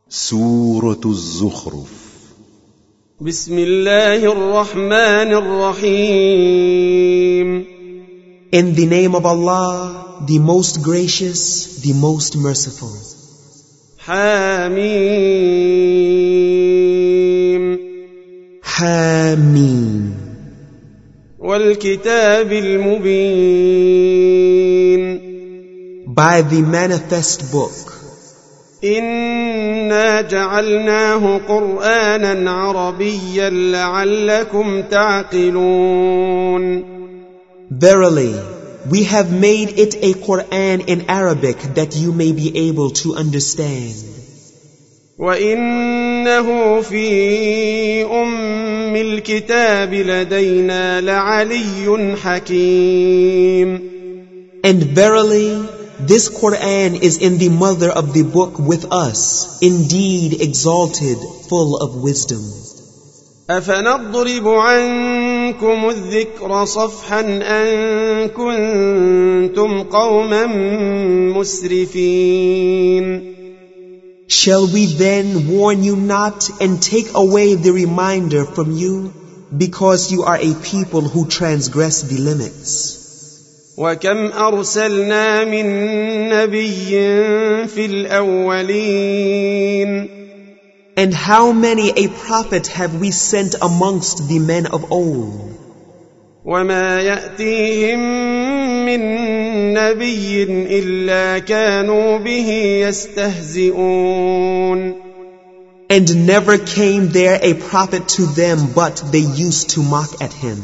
سورة الزخرف. بسم الله الرحمن الرحيم. In the name of Allah, the most gracious, the most merciful. حميم. حميم. والكتاب المبين. By the manifest book. إنا جعلناه قرآنا عربيا لعلكم تعقلون. Verily, we have made it a Quran in Arabic that you may be able to understand. وإنه في أم الكتاب لدينا لعلي حكيم. And verily, this Quran is in the mother of the book with us, indeed exalted, full of wisdom. أفنضرب عنكم الذكر صفحا أن كنتم قوما مسرفين. Shall we then warn you not and take away the reminder from you, because you are a people who transgress the limits? وكم أرسلنا من نبي في الأولين. And how many a prophet have we sent amongst the men of old? وما يأتيهم من نبي إلا كانوا به يستهزئون. And never came there a prophet to them, but they used to mock at him.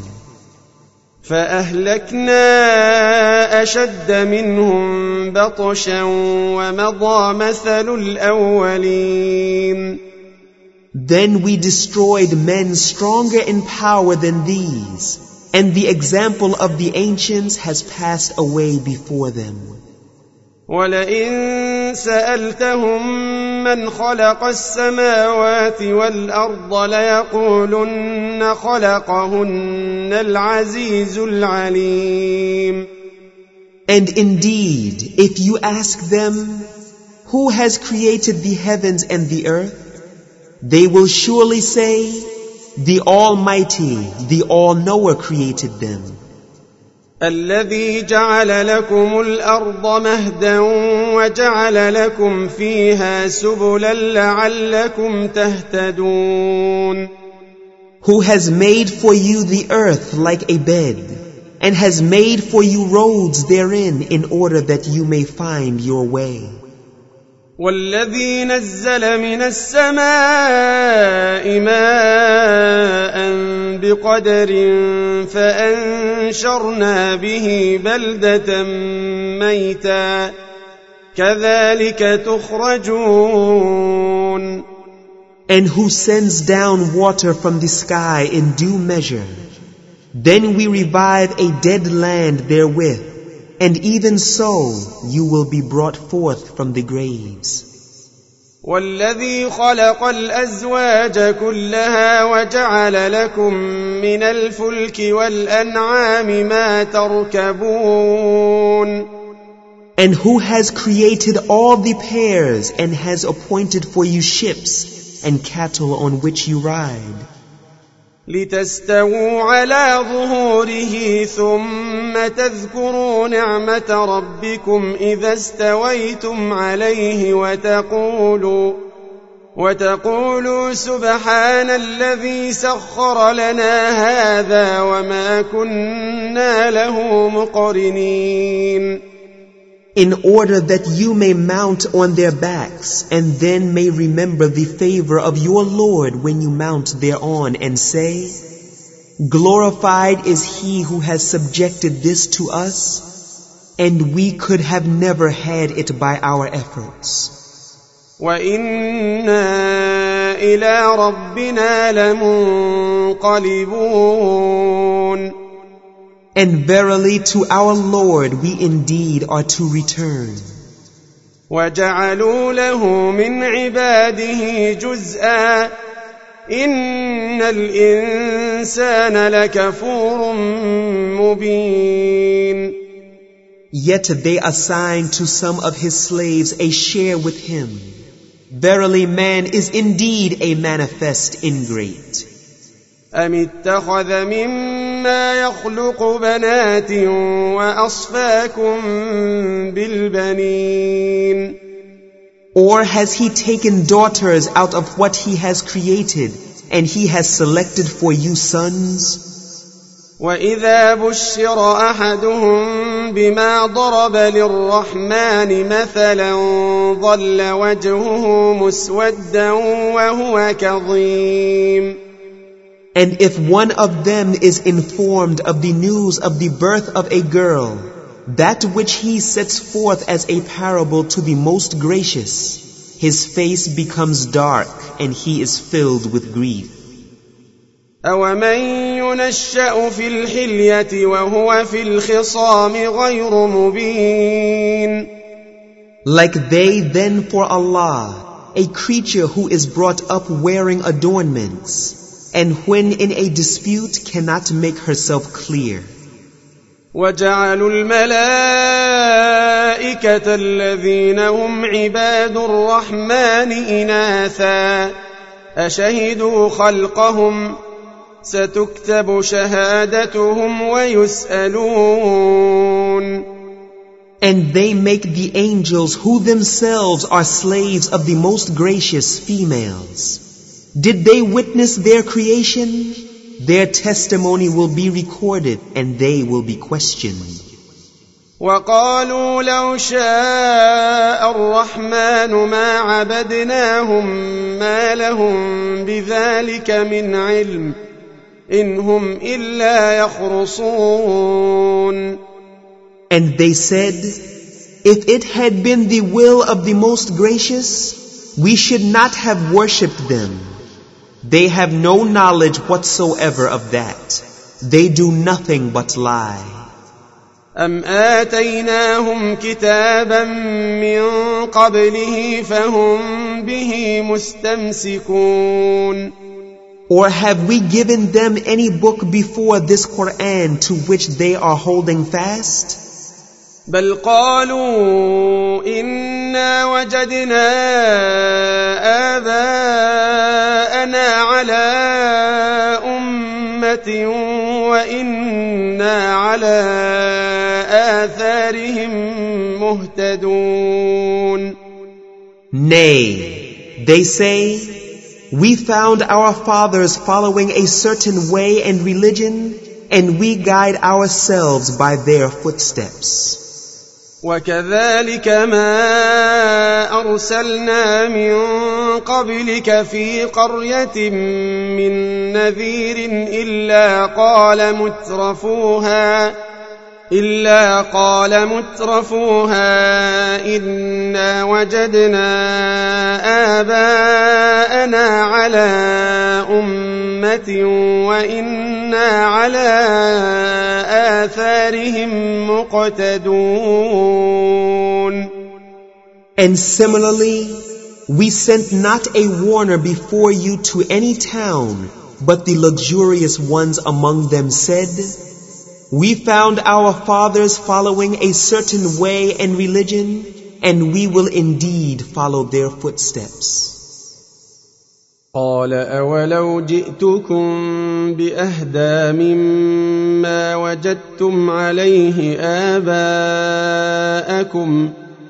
فأهلكنا أشد منهم بطشا ومضى مثل الأولين. Then we destroyed men stronger in power than these, and the example of the ancients has passed away before them. ولئن سألتهم من خلق السماوات والأرض ليقولن خلقهن العزيز العليم. And indeed, if you ask them, who has created the heavens and the earth, they will surely say, the Almighty, the All-Knower created them. الذي جعل لكم الأرض مهدا وجعل لكم فيها سبلا لعلكم تهتدون. Who has made for you the earth like a bed, and has made for you roads therein in order that you may find your way. والذي نزل من السماء ماء بقدر فأنشرنا به بلدة ميتا كذلك تخرجون. And who sends down water from the sky in due measure, then we revive a dead land therewith, and even so you will be brought forth from the graves. والذي خلق الأزواج كلها وجعل لكم من الفلك والأنعام ما تركبون. And who has created all the pairs and has appointed for you ships and cattle on which you ride. لتستووا على ظهوره ثم تذكروا نعمة ربكم إذا استويتم عليه وتقولوا سبحان الذي سخر لنا هذا وما كنا له مقرنين. In order that you may mount on their backs and then may remember the favor of your Lord when you mount thereon and say, glorified is he who has subjected this to us, and we could have never had it by our efforts. وَإِنَّا إِلَى رَبِّنَا لَمُنْقَلِبُونَ. And verily to our Lord we indeed are to return. وَجَعَلُوا لَهُ مِنْ عِبَادِهِ جُزْءًا إِنَّ الْإِنسَانَ لَكَفُورٌ مُبِينٌ. Yet they assigned to some of his slaves a share with him. Verily man is indeed a manifest ingrate. أم اتخذ مما يخلق بنات وأصفاكم بالبنين Or has he taken daughters out of what he has created, and he has selected for you sons? وإذا بشر أحدهم بما ضرب للرحمن مثلا ظل وجهه مسودا وهو كظيم. And if one of them is informed of the news of the birth of a girl, that which he sets forth as a parable to the most gracious, his face becomes dark and he is filled with grief. أَوَمَن يُنَشَّأُ فِي الْحِلْيَةِ وَهُوَ فِي الْخِصَامِ غَيْرُ مُبِينٍ. Like they then for Allah, a creature who is brought up wearing adornments, and when in a dispute cannot make herself clear. وَجَعَلُوا الْمَلَائِكَةَ الَّذِينَ هُمْ عِبَادُ الرَّحْمَنِ إِنَاثًا أَشَهِدُوا خَلْقَهُمْ ستكتب شهادتهم ويسألون. And they make the angels who themselves are slaves of the most gracious females. Did they witness their creation? Their testimony will be recorded and they will be questioned. وقالوا لو شاء الرحمن ما عبدناهم ما لهم بذلك من علم إن هم إلا يخرصون. And they said, if it had been the will of the most gracious, we should not have worshipped them. They have no knowledge whatsoever of that. They do nothing but lie. أم آتيناهم كتابا من قبله فهم به مستمسكون. Or have we given them any book before this Quran to which they are holding fast? بل قالوا إنا وجدنا آباءنا على أمة وإنا على آثارهم مهتدون. Nay, they say, we found our fathers following a certain way and religion, and we guide ourselves by their footsteps. وكذلك ما أرسلنا من قبلك في قرية من نذير إلا قال مترفوها إنا وجدنا آباءنا على أمة وإنا على آثارهم مقتدون. And similarly, we sent not a warner before you to any town, but the luxurious ones among them said, we found our fathers following a certain way and religion, and we will indeed follow their footsteps. قال أولو جئتكم بأهدى مما وجدتم عليه آباءكم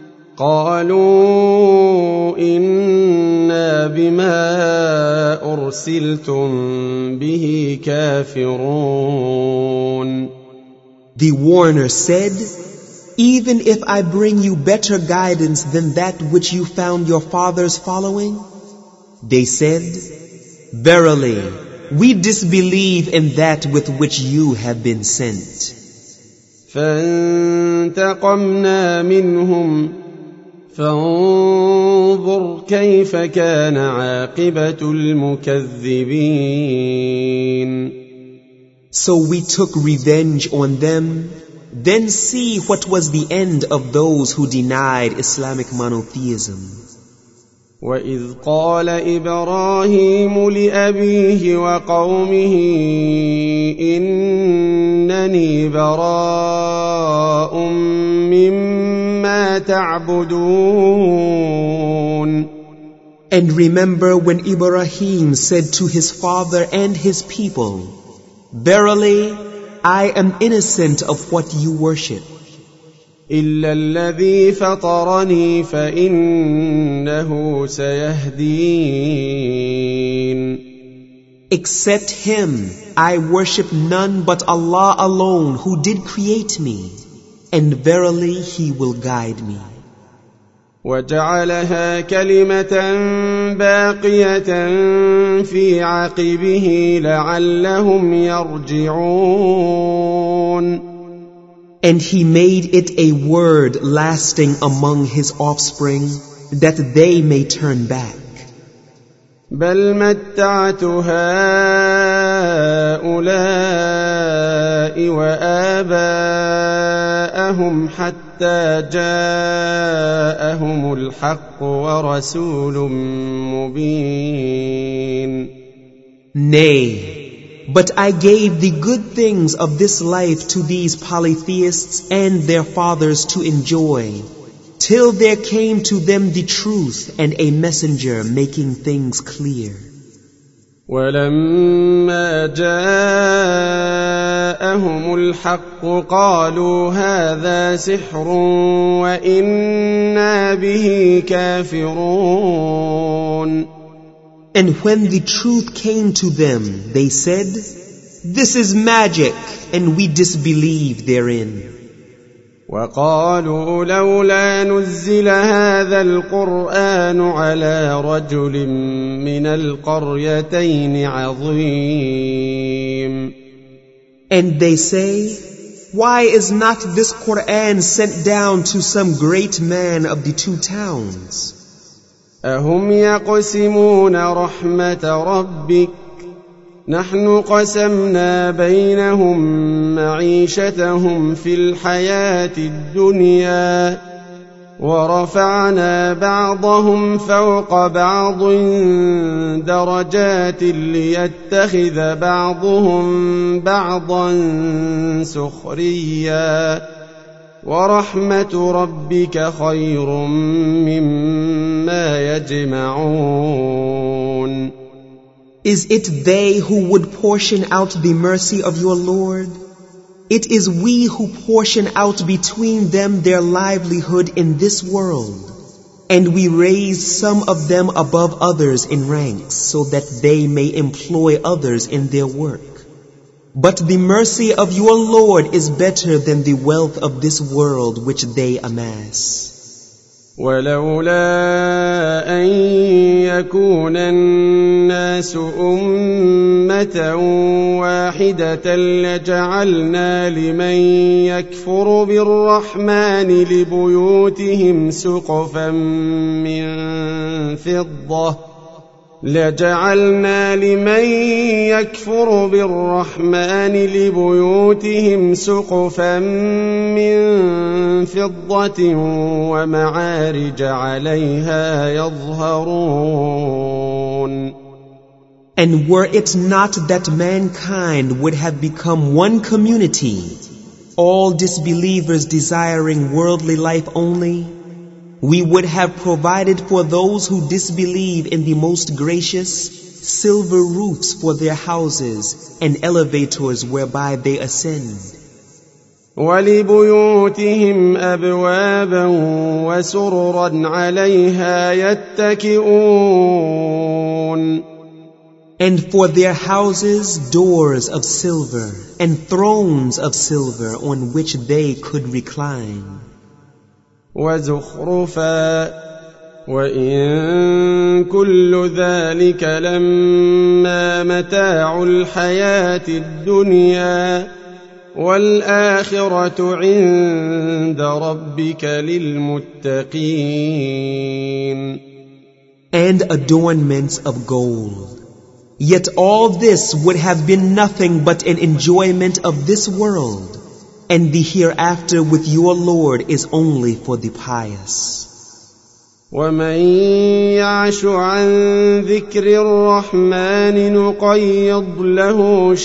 قالوا إنا بما أرسلتم به كافرون. The warner said, even if I bring you better guidance than that which you found your fathers following, they said, verily, we disbelieve in that with which you have been sent. فانتقمنا منهم فانظر كيف كان عاقبة المكذبين. So we took revenge on them, then see what was the end of those who denied Islamic monotheism. وَإِذْ قَالَ إِبْرَاهِيمُ لِأَبِيهِ وَقَوْمِهِ إِنَّنِي بَرَاءٌ مِّمَّا تَعْبُدُونَ. And remember when Ibrahim said to his father and his people, Verily, I am innocent of what you worship. إلا الذي فطرني فإنه سيهدين. Except him, I worship none but Allah alone who did create me, and verily he will guide me. وجعلها كلمة باقية في عقبه لعلهم يرجعون. And he made it a word lasting among his offspring, that they may turn back. بل متعت هؤلاء وآباءهم حتى جاءهم الحق ورسول مبين. Nay, but I gave the good things of this life to these polytheists and their fathers to enjoy, till there came to them the truth and a messenger making things clear. ولما جاءهم الحق قالوا هذا سحر وإنا به كافرون. And when the truth came to them, they said, This is magic, and we disbelieve therein. وقالوا لولا نزل هذا القرآن على رجل من القريتين عظيم. And they say, Why is not this Quran sent down to some great man of the two towns? أهم يقسمون رحمة ربك نحن قسمنا بينهم معيشتهم في الحياة الدنيا ورفعنا بعضهم فوق بعض درجات ليتخذ بعضهم بعضا سخريا ورحمة ربك خير مما يجمعون. Is it they who would portion out the mercy of your Lord? It is we who portion out between them their livelihood in this world, and we raise some of them above others in ranks so that they may employ others in their work. But the mercy of your Lord is better than the wealth of this world which they amass. ولولا أن يكون الناس أمة واحدة لجعلنا لمن يكفر بالرحمن لبيوتهم سقفا من فضة ومعارج عليها يظهرون. And were it not that mankind would have become one community, all disbelievers desiring worldly life only, we would have provided for those who disbelieve in the most gracious silver roofs for their houses and elevators whereby they ascend. وَلِبُيُوتِهِمْ أَبْوَابًا وَسُرُرًا عَلَيْهَا يَتَّكِئُونَ. And for their houses doors of silver and thrones of silver on which they could recline. وَزُخْرُفًا وَإِن كُلُّ ذَلِكَ لَمَّا مَتَاعُ الْحَيَاةِ الدُّنْيَا وَالْآخِرَةُ عِندَ رَبِّكَ لِلْمُتَّقِينَ. And adornments of gold. Yet all this would have been nothing but an enjoyment of this world, and the hereafter with your Lord is only for the pious. وَمَن يَعْشُ عَن ذِكْرِ الرَّحْمَنِ نُقَيِّضْ لَهُ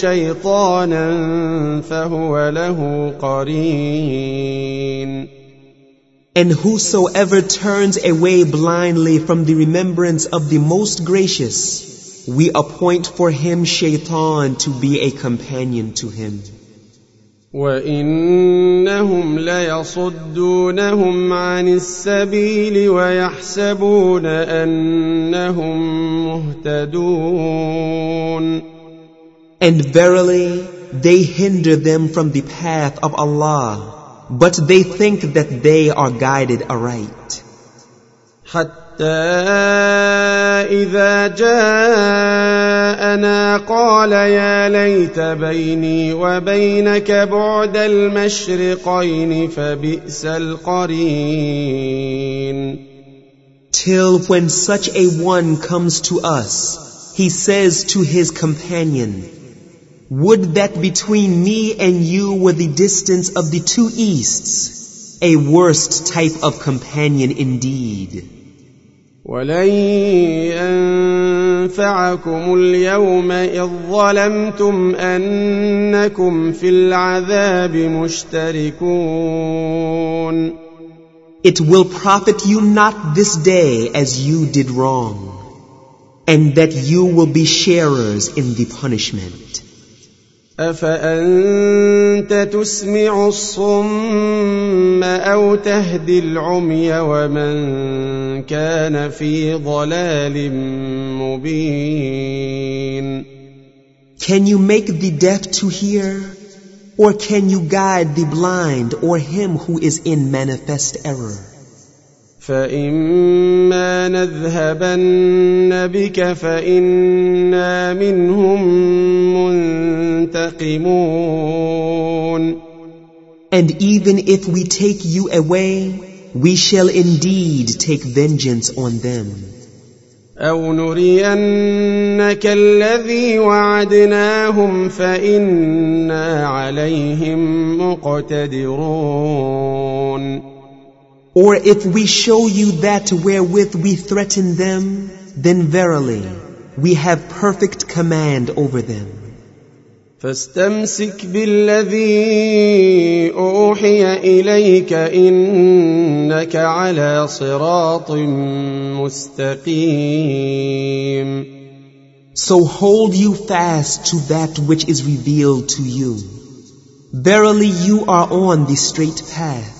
شَيْطَانًا فَهُوَ لَهُ قَرِينٌ. And whosoever turns away blindly from the remembrance of the Most Gracious, we appoint for him Shaitan to be a companion to him. وَإِنَّهُمْ لَيَصُدُّونَهُمْ عَنِ السَّبِيلِ وَيَحْسَبُونَ أَنَّهُمْ مُهْتَدُونَ. And verily, they hinder them from the path of Allah, but they think that they are guided aright. حتى إذا جاءنا قال يا ليت بيني وبينك بعد المشرقين فبئس القرين. Till when such a one comes to us, he says to his companion, would that between me and you were the distance of the two easts, a worst type of companion indeed. وَلَن يَنفَعَكُمُ الْيَوْمَ إِذ ظَّلَمْتُمْ أَنَّكُمْ فِي الْعَذَابِ مُشْتَرِكُونَ. It will profit you not this day as you did wrong, and that you will be sharers in the punishment. أَفَأَنْتَ تُسْمِعُ الصُّمَّ أَوْ تَهْدِي الْعُمْيَ وَمَنْ كَانَ فِي ضَلَالٍ مُبِينٍ. Can you make the deaf to hear, or can you guide the blind or him who is in manifest error? فَإِمَّا نَذْهَبَنَّ بِكَ فَإِنَّا مِنْهُمْ مُنْتَقِمُونَ. And even if we take you away, we shall indeed take vengeance on them. أَوْ نُرِيَنَّكَ الَّذِي وَعَدْنَاهُمْ فَإِنَّا عَلَيْهِمْ مُقْتَدِرُونَ. Or if we show you that wherewith we threaten them, then verily, we have perfect command over them. فاستمسك بالذي أوحي إليك إنك على صراط مستقيم. So hold you fast to that which is revealed to you. Verily you are on the straight path.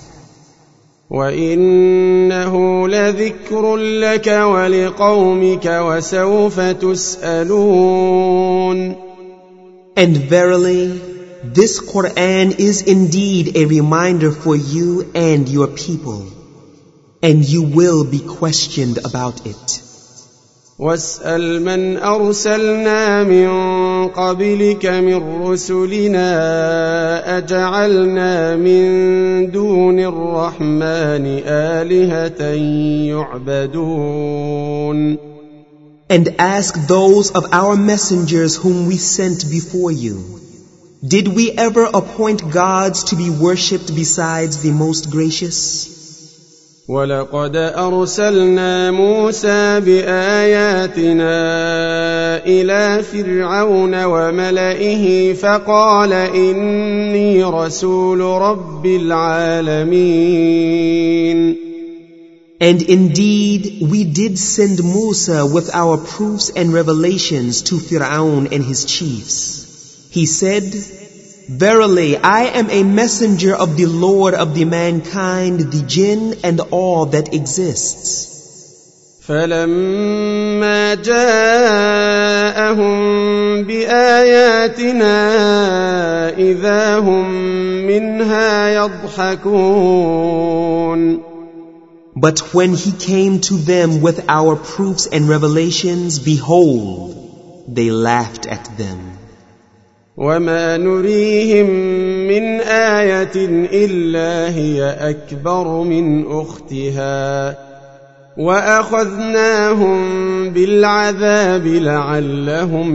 وَإِنَّهُ لَذِكْرٌ لَكَ وَلِقَوْمِكَ وَسَوْفَ تُسْأَلُونَ. And verily, this Quran is indeed a reminder for you and your people, and you will be questioned about it. وَاسْأَلْ مَنْ أَرْسَلْنَا مِنْ قَبْلِكَ مِنْ رُسُلِنَا أَجَعَلْنَا مِنْ دُونِ الرَّحْمَنِ آلِهَةً يُعْبَدُونَ. And ask those of our messengers whom we sent before you, did we ever appoint gods to be worshipped besides the Most Gracious? وَلَقَدْ أَرْسَلْنَا مُوسَى بِآيَاتِنَا إِلَى فِرْعَوْنَ وَمَلَئِهِ فَقَالَ إِنِّي رَسُولُ رَبِّ الْعَالَمِينَ. And indeed, we did send Musa with our proofs and revelations to Fir'aun and his chiefs. He said, verily, I am a messenger of the Lord of the mankind, the jinn, and all that exists. فَلَمَّا جَاءَهُم بِآيَاتِنَا إِذَا هُم مِّنْهَا يَضْحَكُونَ. But when he came to them with our proofs and revelations, behold, they laughed at them. وَمَا نُرِيهِم مِّنْ آيَةٍ إِلَّا هِيَ أَكْبَرُ مِنْ أُخْتِهَا وَأَخَذْنَاهُمْ بِالْعَذَابِ لَعَلَّهُمْ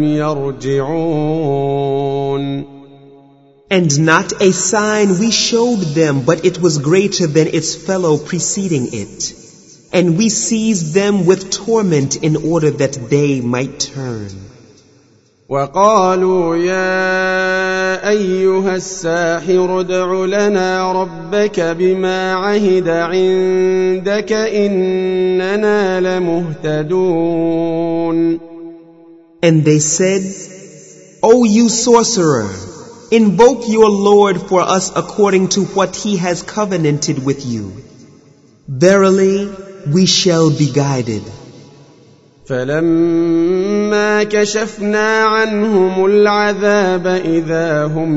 يَرْجِعُونَ. And not a sign we showed them, but it was greater than its fellow preceding it. And we seized them with torment in order that they might turn. وقالوا يا أيها الساحر ادع لنا ربك بما عهد عندك إننا لمهتدون. And they said, O you sorcerer, invoke your Lord for us according to what he has covenanted with you. Verily, we shall be guided. فلما كشفنا عنهم العذاب إذا هم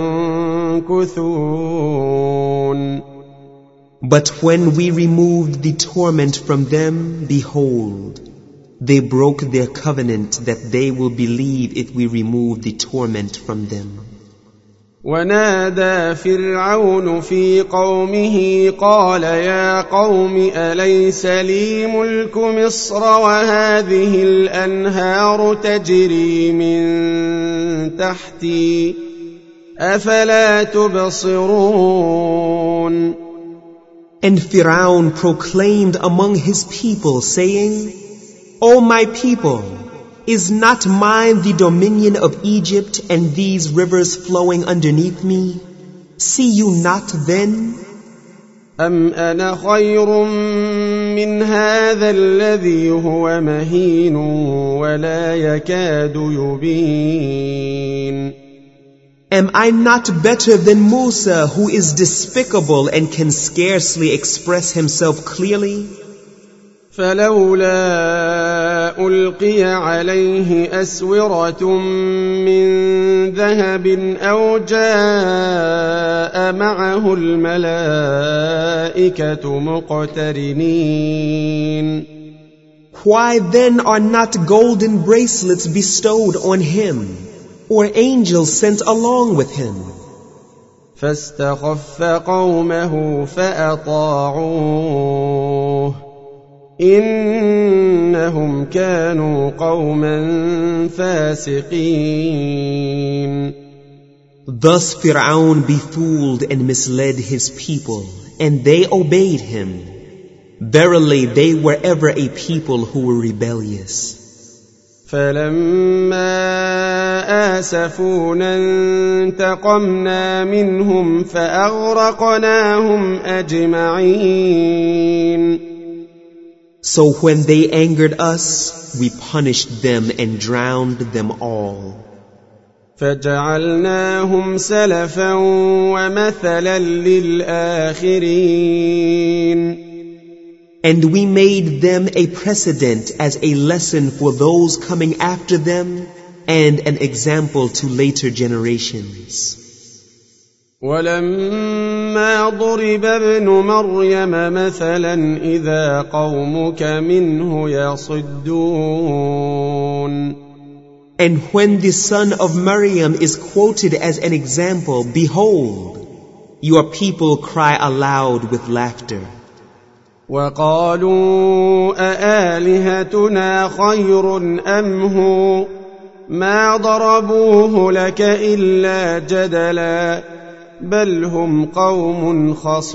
ينكثون. But when we removed the torment from them, behold, they broke their covenant that they will believe if we remove the torment from them. ونادى فرعون في قومه قال يا قوم أليس لي ملك مصر وهذه الأنهار تجري من تحتي أفلا تبصرون. And Pharaoh proclaimed among his people, saying, O my people, is not mine the dominion of Egypt and these rivers flowing underneath me? See you not then? أم أنا خير من هذا الذي هو مهين ولا يكاد يبين. Am I not better than Musa, who is despicable and can scarcely express himself clearly? فلولا ألقي عليه أسورة من ذهب أو جاء معه الملائكة مقترنين. Why then are not golden bracelets bestowed on him, or angels sent along with him? فاستخف قومه فأطاعوه إنهم كانوا قوما فاسقين. Thus Pharaoh befooled and misled his people, and they obeyed him. Verily they were ever a people who were rebellious. فلما آسفونا انتقمنا منهم فأغرقناهم أجمعين. So when they angered us, we punished them and drowned them all. فجعلناهم سلفا ومثلا للآخرين. And we made them a precedent as a lesson for those coming after them and an example to later generations. ولما ضرب ابن مريم مثلا إذا قومك منه يصدون. And when the son of Maryam is quoted as an example, behold, your people cry aloud with laughter. وقالوا أآلهتنا خير أم هو ما ضربوه لك إلا جدلا بل هم قوم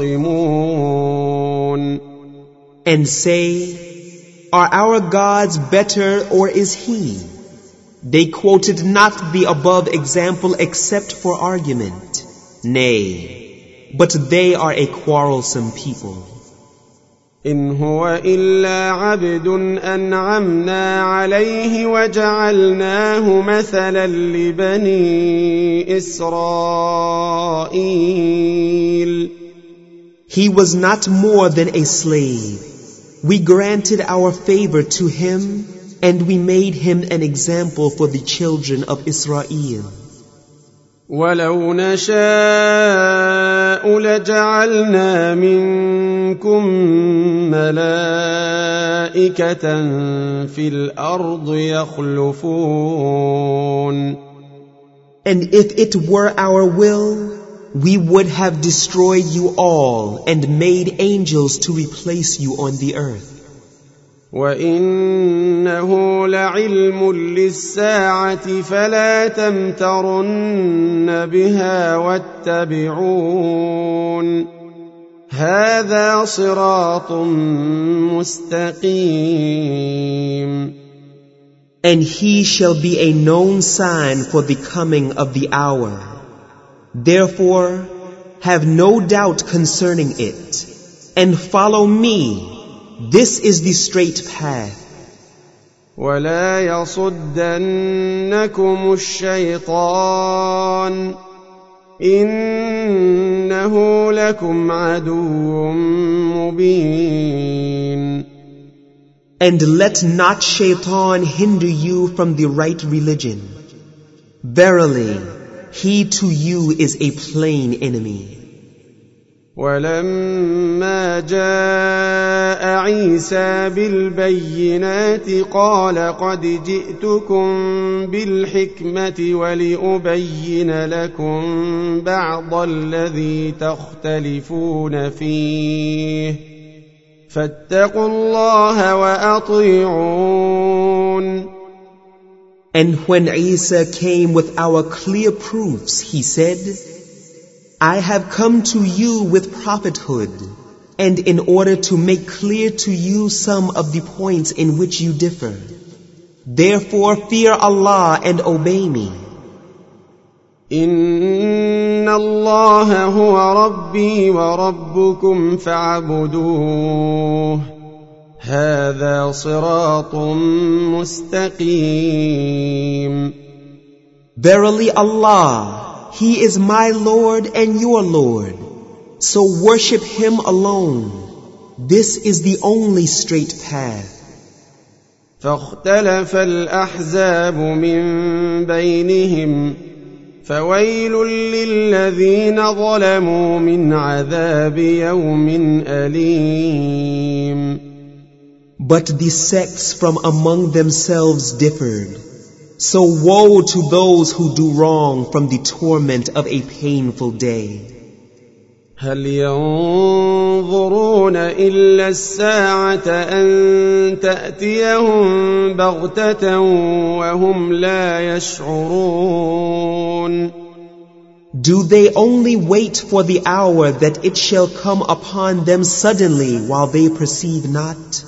خصمون. And say, are our gods better or is he? They quoted not the above example except for argument. Nay, but they are a quarrelsome people. إن هو إلا عبد أنعمنا عليه وجعلناه مثلا لبني إسرائيل. He was not more than a slave. We granted our favor to him and we made him an example for the children of Israel. ولو نشاء لجعلنا منكم ملائكة في الأرض يخلفون. And if it were our will, we would have destroyed you all and made angels to replace you on the earth. وَإِنَّهُ لَعِلْمٌ لِلسَّاعَةِ فَلَا تَمْتَرُنَّ بِهَا وَاتَّبِعُونِ هَذَا صِرَاطٌ مُسْتَقِيمٌ. And he shall be a known sign for the coming of the hour. Therefore, have no doubt concerning it, and follow me. This is the straight path. ولا يصدنكم الشيطان إنه لكم عدو مبين. And let not Shaitan hinder you from the right religion. Verily, he to you is a plain enemy. ولما جاء عيسى بالبينات قال قد جئتكم بالحكمة ولأبين لكم بعض الذي تختلفون فيه فاتقوا الله وأطيعون. And when Isa came with our clear proofs, he said, I have come to you with prophethood, and in order to make clear to you some of the points in which you differ. Therefore fear Allah and obey me. إن الله هو ربي وربكم فاعبدوه هذا صراط مستقيم. Verily Allah, He is my Lord and your Lord, so worship Him alone. This is the only straight path. فاختلف الأحزاب من بينهم فويل للذين ظلموا من عذاب يوم أليم. But the sects from among themselves differed. So woe to those who do wrong from the torment of a painful day. هل ينظرون إلا الساعة أن تأتيهم بغتة وهم لا يشعرون. Do they only wait for the hour that it shall come upon them suddenly while they perceive not?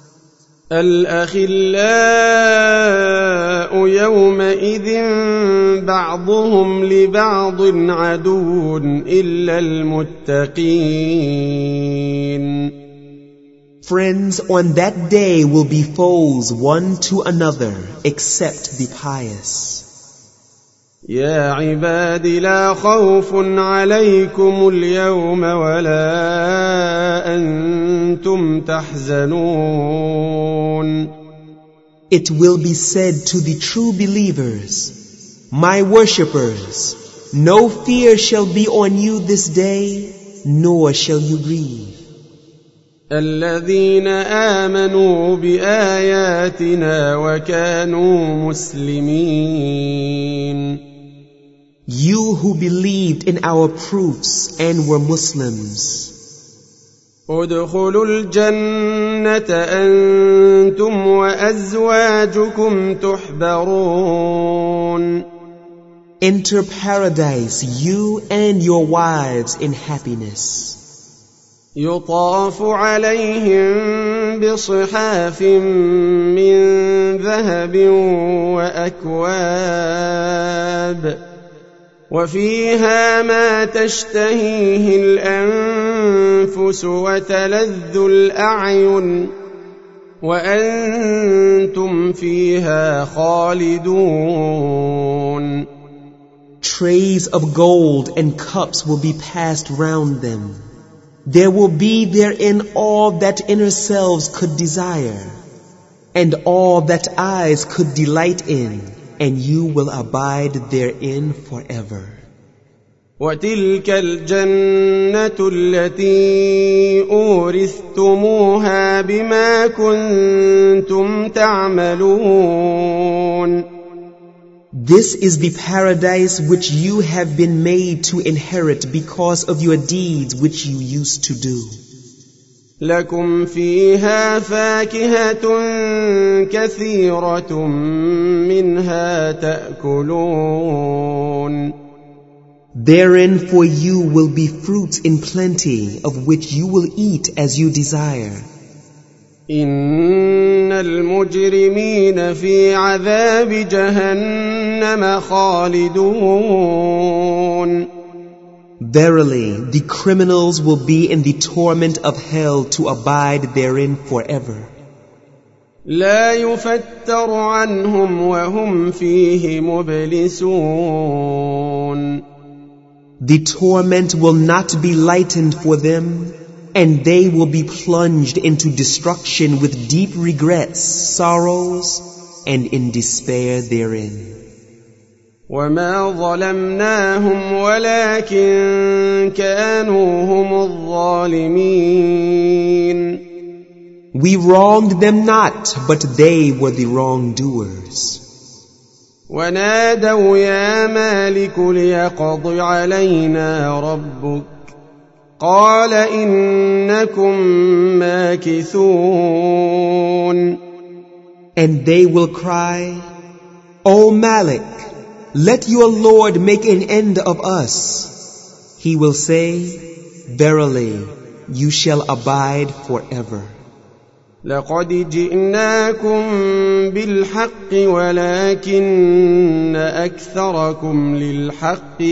الأخلاء يومئذ بعضهم لبعض عدو إلا المتقين. Friends on that day will be foes one to another except the pious. يا عباد لا خوف عليكم اليوم ولا أنتم تحزنون. It will be said to the true believers, my worshippers, no fear shall be on you this day, nor shall you grieve. الذين آمنوا بآياتنا وكانوا مسلمين. You who believed in our proofs and were Muslims. ادخلوا الجنة أنتم وأزواجكم تحبرون. Enter paradise, you and your wives in happiness. يطاف عليهم بصحاف من ذهب وأكواب وفيها ما تشتهيه الأنفس وتلذ الأعين وأنتم فيها خالدون. Trays of gold and cups will be passed round them. There will be therein all that inner selves could desire, and all that eyes could delight in, and you will abide therein forever. وتلك الجنة التي أورثتموها بما كنتم تعملون. This is the paradise which you have been made to inherit because of your deeds which you used to do. لكم فيها فاكهة كثيرة منها تأكلون. Therein for you will be fruits in plenty of which you will eat as you desire. إن المجرمين في عذاب جهنم خالدون. Verily, the criminals will be in the torment of hell to abide therein forever. لا يفتر عنهم وهم فيه مبلسون. The torment will not be lightened for them, and they will be plunged into destruction with deep regrets, sorrows, and in despair therein. وما ظلمناهم ولكن كانوا هم الظالمين. We wronged them not, but they were the wrongdoers. ونادوا يا مالك ليقض علينا ربك قال إنكم ماكثون. And they will cry, O Malik, let your Lord make an end of us. He will say, verily, you shall abide forever. لقد جئناكم بالحق ولكن أكثركم للحق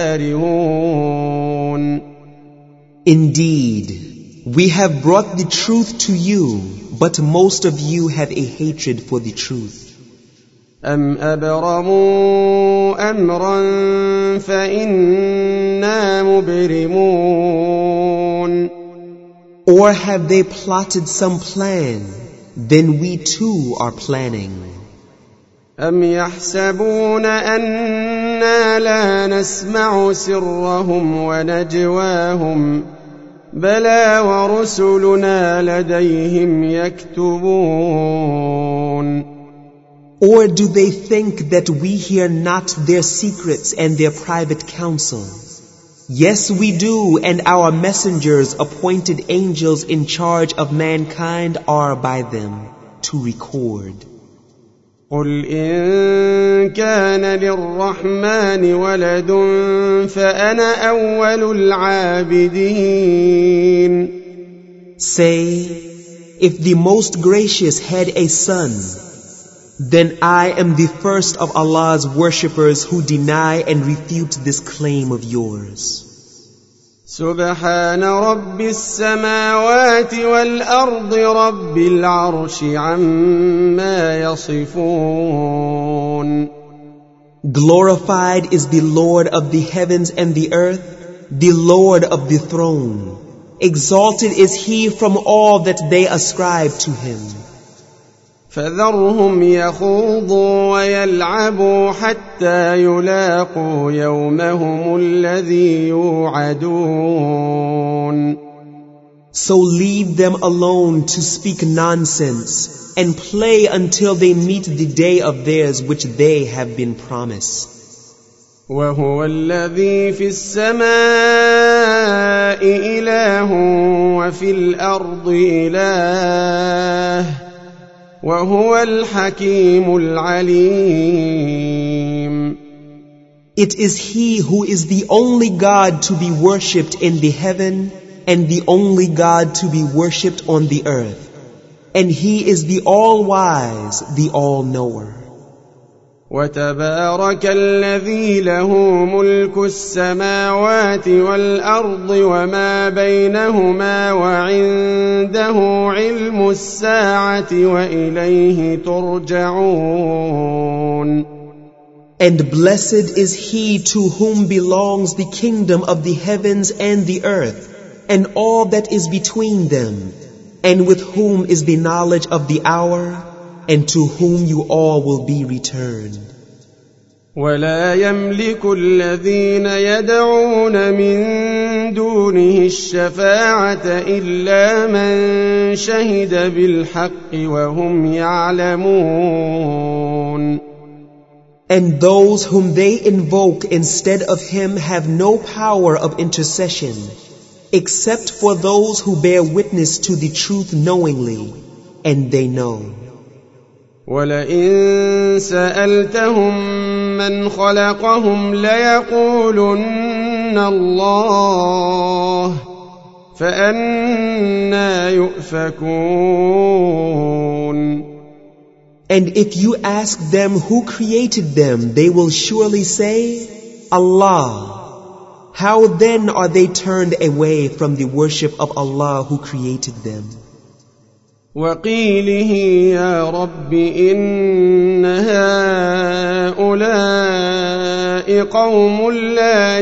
كارهون. Indeed, we have brought the truth to you, but most of you have a hatred for the truth. أم أبرموا أمرا فإنا مبرمون. Or have they plotted some plan? Then we too are planning. أم يحسبون أنا لا نسمع سرهم ونجواهم بلى ورسلنا لديهم يكتبون. Or do they think that we hear not their secrets and their private counsel? Yes, we do, and our messengers, appointed angels in charge of mankind, are by them to record. قل إن كان للرحمن ولد فأنا أول العابدين. Say, if the Most Gracious had a son, then I am the first of Allah's worshippers who deny and refute this claim of yours. سبحان رب السماوات والأرض رب العرش عما يصفون. Glorified is the Lord of the heavens and the earth, the Lord of the throne. Exalted is He from all that they ascribe to Him. فذرهم يخوضوا ويلعبوا حتى يلاقوا يومهم الذي يوعدون. So leave them alone to speak nonsense and play until they meet the day of theirs which they have been promised. وهو الذي في السماء إله وفي الأرض إله وهو الحكيم العليم. It is He who is the only God to be worshipped in the heaven and the only God to be worshipped on the earth. And He is the all-wise, the all-knower. وتبارك الذي له ملك السماوات والأرض وما بينهما وعنده علم الساعة وإليه ترجعون. And blessed is He to whom belongs the kingdom of the heavens and the earth, and all that is between them, and with whom is the knowledge of the hour, and to whom you all will be returned. ولا يملك الذين يدعون من دونه الشفاعة إلا من شهد بالحق وهم يعلمون. And those whom they invoke instead of Him have no power of intercession, except for those who bear witness to the truth knowingly, and they know. وَلَئِن سَأَلْتَهُم مَّنْ خَلَقَهُمْ لَيَقُولُنَّ اللَّهُ فأنى يؤفكون. And if you ask them who created them, they will surely say, Allah. How then are they turned away from the worship of Allah who created them? وقيله يا رب إن هؤلاء قوم لا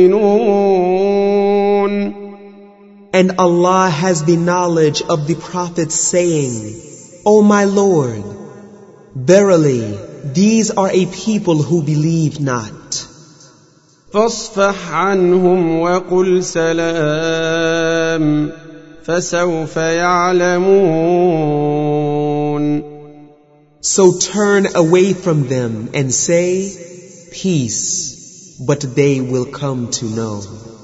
يؤمنون. And Allah has the knowledge of the prophets saying, O my Lord, verily, these are a people who believe not. فاصفح عنهم وقل سلام فسوف يعلمون. So turn away from them and say, peace, but they will come to know.